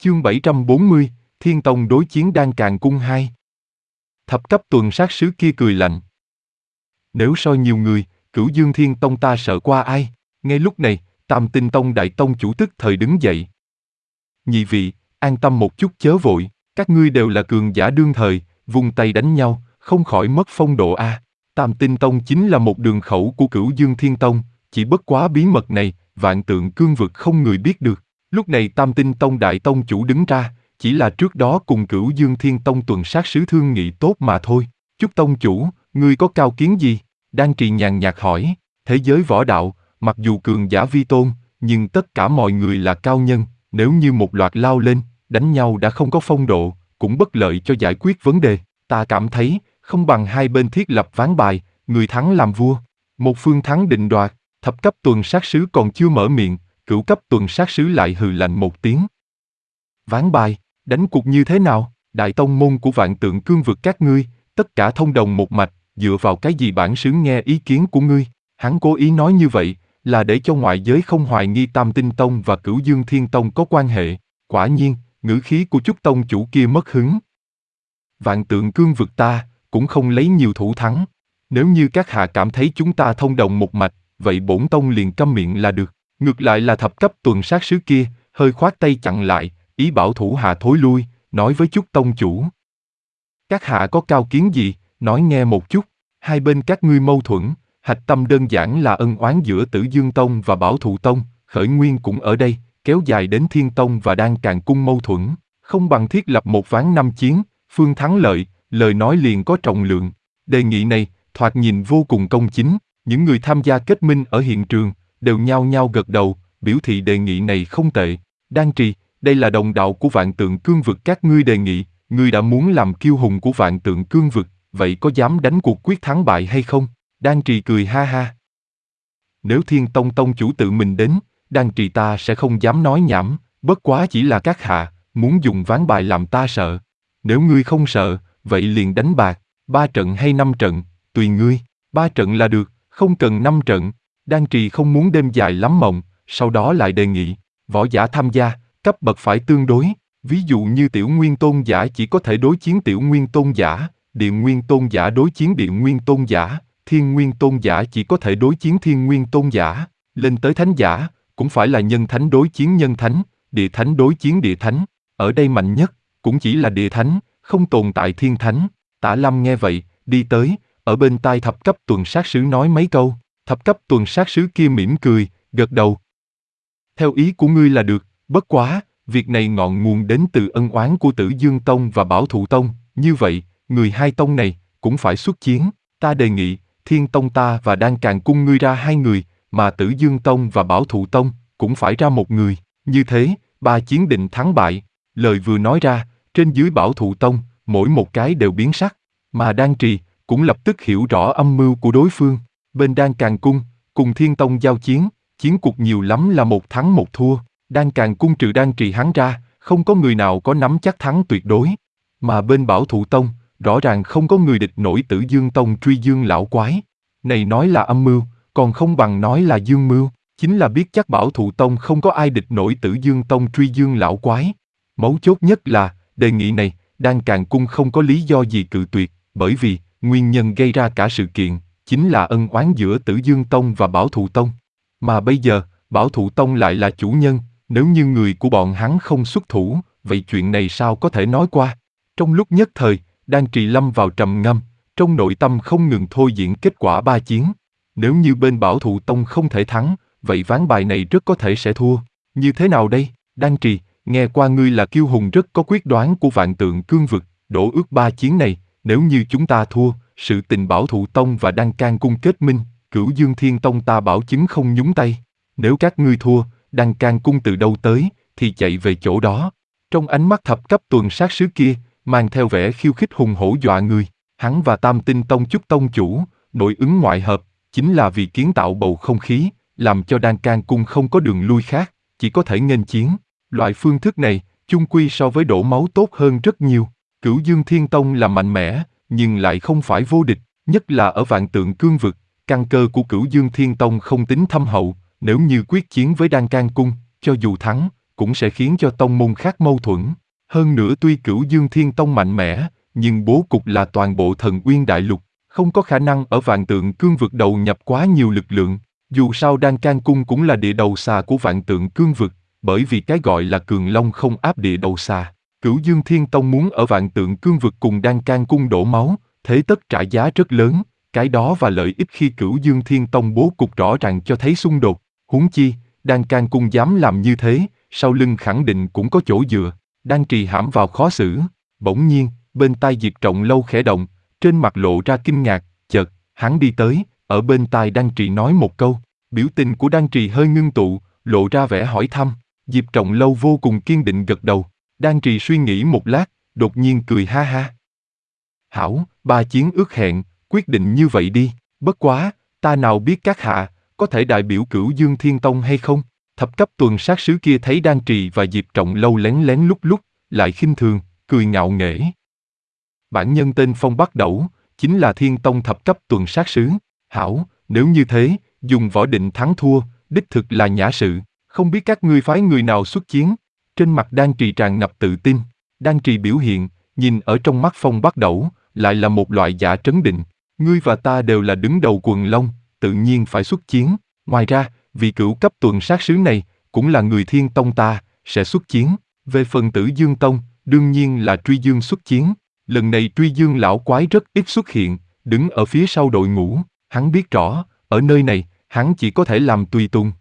Chương 740, Thiên Tông đối chiến Đan Càn Cung 2. Thập cấp tuần sát sứ kia cười lạnh. Nếu so nhiều người, Cửu Dương Thiên Tông ta sợ qua ai? Ngay lúc này, Tam Tinh Tông đại tông chủ tức thời đứng dậy. Nhị vị, an tâm một chút chớ vội, các ngươi đều là cường giả đương thời, vung tay đánh nhau, không khỏi mất phong độ a. Tam Tinh Tông chính là một đường khẩu của Cửu Dương Thiên Tông, chỉ bất quá bí mật này, Vạn Tượng Cương Vực không người biết được. Lúc này Tam Tinh Tông đại tông chủ đứng ra, chỉ là trước đó cùng Cửu Dương Thiên Tông tuần sát sứ thương nghị tốt mà thôi. Chúc tông chủ, ngươi có cao kiến gì? Đan Trì nhàn nhạt hỏi. Thế giới võ đạo, mặc dù cường giả vi tôn, nhưng tất cả mọi người là cao nhân, nếu như một loạt lao lên, đánh nhau đã không có phong độ, cũng bất lợi cho giải quyết vấn đề. Ta cảm thấy, không bằng hai bên thiết lập ván bài, người thắng làm vua, một phương thắng định đoạt. Thập cấp tuần sát sứ còn chưa mở miệng, cửu cấp tuần sát sứ lại hừ lạnh một tiếng. Ván bài, đánh cuộc như thế nào? Đại tông môn của Vạn Tượng Cương Vực các ngươi, tất cả thông đồng một mạch, dựa vào cái gì bản xứ nghe ý kiến của ngươi? Hắn cố ý nói như vậy, là để cho ngoại giới không hoài nghi Tam Tinh Tông và Cửu Dương Thiên Tông có quan hệ. Quả nhiên, ngữ khí của Chúc tông chủ kia mất hứng. Vạn Tượng Cương Vực ta, cũng không lấy nhiều thủ thắng. Nếu như các hạ cảm thấy chúng ta thông đồng một mạch, vậy bổn tông liền câm miệng là được. Ngược lại là thập cấp tuần sát sứ kia, hơi khoát tay chặn lại, ý bảo thủ hạ thối lui, nói với Chúc tông chủ. Các hạ có cao kiến gì, nói nghe một chút. Hai bên các ngươi mâu thuẫn, hạch tâm đơn giản là ân oán giữa Tử Dương Tông và Bảo Thụ Tông, khởi nguyên cũng ở đây, kéo dài đến Thiên Tông và Đan Càn Cung mâu thuẫn. Không bằng thiết lập một ván năm chiến, phương thắng lợi, lời nói liền có trọng lượng. Đề nghị này, thoạt nhìn vô cùng công chính, những người tham gia kết minh ở hiện trường, đều nhao nhao gật đầu, biểu thị đề nghị này không tệ. Đan Trì, đây là đồng đạo của Vạn Tượng Cương Vực các ngươi đề nghị, ngươi đã muốn làm kiêu hùng của Vạn Tượng Cương Vực, vậy có dám đánh cuộc quyết thắng bại hay không? Đan Trì cười ha ha. Nếu Thiên Tông tông chủ tự mình đến, Đan Trì ta sẽ không dám nói nhảm, bất quá chỉ là các hạ, muốn dùng ván bài làm ta sợ. Nếu ngươi không sợ, vậy liền đánh bạc, 3 trận hay 5 trận, tùy ngươi, 3 trận là được, không cần 5 trận. Đan Trì không muốn đêm dài lắm mộng, sau đó lại đề nghị, võ giả tham gia, cấp bậc phải tương đối, ví dụ như Tiểu Nguyên Tôn giả chỉ có thể đối chiến Tiểu Nguyên Tôn giả, Điện Nguyên Tôn giả đối chiến Điện Nguyên Tôn giả, Thiên Nguyên Tôn giả chỉ có thể đối chiến Thiên Nguyên Tôn giả, lên tới Thánh giả, cũng phải là Nhân Thánh đối chiến Nhân Thánh, Địa Thánh đối chiến Địa Thánh, ở đây mạnh nhất, cũng chỉ là Địa Thánh, không tồn tại Thiên Thánh. Tả Lâm nghe vậy, đi tới, ở bên tai thập cấp tuần sát sứ nói mấy câu, thập cấp tuần sát sứ kia mỉm cười, gật đầu. Theo ý của ngươi là được, bất quá, việc này ngọn nguồn đến từ ân oán của Tử Dương Tông và Bảo Thụ Tông, như vậy, người hai tông này, cũng phải xuất chiến, ta đề nghị, Thiên Tông ta và Đan Càn Cung ngươi ra 2 người, mà Tử Dương Tông và Bảo Thụ Tông, cũng phải ra 1 người, như thế, 3 chiến định thắng bại. Lời vừa nói ra, trên dưới Bảo Thụ Tông, mỗi một cái đều biến sắc, mà Đan Trì, cũng lập tức hiểu rõ âm mưu của đối phương. Bên Đan Càn Cung, cùng Thiên Tông giao chiến, chiến cuộc nhiều lắm là 1 thắng 1 thua. Đan Càn Cung trừ Đan Trì hắn ra, không có người nào có nắm chắc thắng tuyệt đối. Mà bên Bảo Thụ Tông, rõ ràng không có người địch nổi Tử Dương Tông truy dương lão quái. Này nói là âm mưu, còn không bằng nói là dương mưu, chính là biết chắc Bảo Thụ Tông không có ai địch nổi Tử Dương Tông truy dương lão quái. Mấu chốt nhất là, đề nghị này, Đan Càn Cung không có lý do gì cự tuyệt, bởi vì, nguyên nhân gây ra cả sự kiện, chính là ân oán giữa Tử Dương Tông và Bảo Thụ Tông. Mà bây giờ, Bảo Thụ Tông lại là chủ nhân, nếu như người của bọn hắn không xuất thủ, vậy chuyện này sao có thể nói qua? Trong lúc nhất thời, Đan Trì lâm vào trầm ngâm, trong nội tâm không ngừng thôi diễn kết quả 3 chiến. Nếu như bên Bảo Thụ Tông không thể thắng, vậy ván bài này rất có thể sẽ thua. Như thế nào đây? Đan Trì, nghe qua ngươi là kiêu hùng rất có quyết đoán của Vạn Tượng Cương Vực, đổ ước 3 chiến này, nếu như chúng ta thua, sự tình Bảo Thụ Tông và Đan Càn Cung kết minh, Cửu Dương Thiên Tông ta bảo chứng không nhúng tay. Nếu các ngươi thua, Đan Càn Cung từ đâu tới, thì chạy về chỗ đó. Trong ánh mắt thập cấp tuần sát sứ kia, mang theo vẻ khiêu khích hùng hổ dọa người. Hắn và Tam Tinh Tông Chúc tông chủ, nội ứng ngoại hợp, chính là vì kiến tạo bầu không khí, làm cho Đan Càn Cung không có đường lui khác, chỉ có thể nghênh chiến. Loại phương thức này, chung quy so với đổ máu tốt hơn rất nhiều. Cửu Dương Thiên Tông là mạnh mẽ, nhưng lại không phải vô địch, nhất là ở Vạn Tượng Cương Vực. Căn cơ của Cửu Dương Thiên Tông không tính thâm hậu, nếu như quyết chiến với Đan Càn Cung, cho dù thắng, cũng sẽ khiến cho tông môn khác mâu thuẫn. Hơn nữa tuy Cửu Dương Thiên Tông mạnh mẽ, nhưng bố cục là toàn bộ Thần Uyên Đại Lục, không có khả năng ở Vạn Tượng Cương Vực đầu nhập quá nhiều lực lượng. Dù sao Đan Can Cung cũng là địa đầu xà của Vạn Tượng Cương Vực, bởi vì cái gọi là Cường Long không áp địa đầu xà. Cửu Dương Thiên Tông muốn ở Vạn Tượng Cương Vực cùng Đan Can Cung đổ máu, thế tất trả giá rất lớn, cái đó và lợi ích khi Cửu Dương Thiên Tông bố cục rõ ràng cho thấy xung đột. Huống chi, Đan Can Cung dám làm như thế, sau lưng khẳng định cũng có chỗ dựa. Đan Trì hãm vào khó xử. Bỗng nhiên, bên tai Diệp Trọng Lâu khẽ động, trên mặt lộ ra kinh ngạc, chợt, hắn đi tới, ở bên tai Đan Trì nói một câu. Biểu tình của Đan Trì hơi ngưng tụ, lộ ra vẻ hỏi thăm. Diệp Trọng Lâu vô cùng kiên định gật đầu. Đan Trì suy nghĩ một lát, đột nhiên cười ha ha. Hảo, ba chiến ước hẹn, quyết định như vậy đi. Bất quá, ta nào biết các hạ có thể đại biểu Cửu Dương Thiên Tông hay không? Thập cấp tuần sát sứ kia thấy Đan Trì và Diệp Trọng Lâu lén lén lúc lại khinh thường, cười ngạo nghễ. Bản nhân tên Phong Bắc Đẩu, chính là Thiên Tông thập cấp tuần sát sứ. Hảo, nếu như thế, dùng võ định thắng thua, đích thực là nhã sự. Không biết các ngươi phái người nào xuất chiến? Trên mặt Đan Trì tràn ngập tự tin. Đan Trì biểu hiện, nhìn ở trong mắt Phong Bắc Đẩu, lại là một loại giả trấn định. Ngươi và ta đều là đứng đầu quần long, tự nhiên phải xuất chiến. Ngoài ra, vị cửu cấp tuần sát sứ này, cũng là người Thiên Tông ta, sẽ xuất chiến. Về phần Tử Dương Tông, đương nhiên là Truy Dương xuất chiến. Lần này Truy Dương lão quái rất ít xuất hiện, đứng ở phía sau đội ngũ. Hắn biết rõ, ở nơi này, hắn chỉ có thể làm tùy tùng.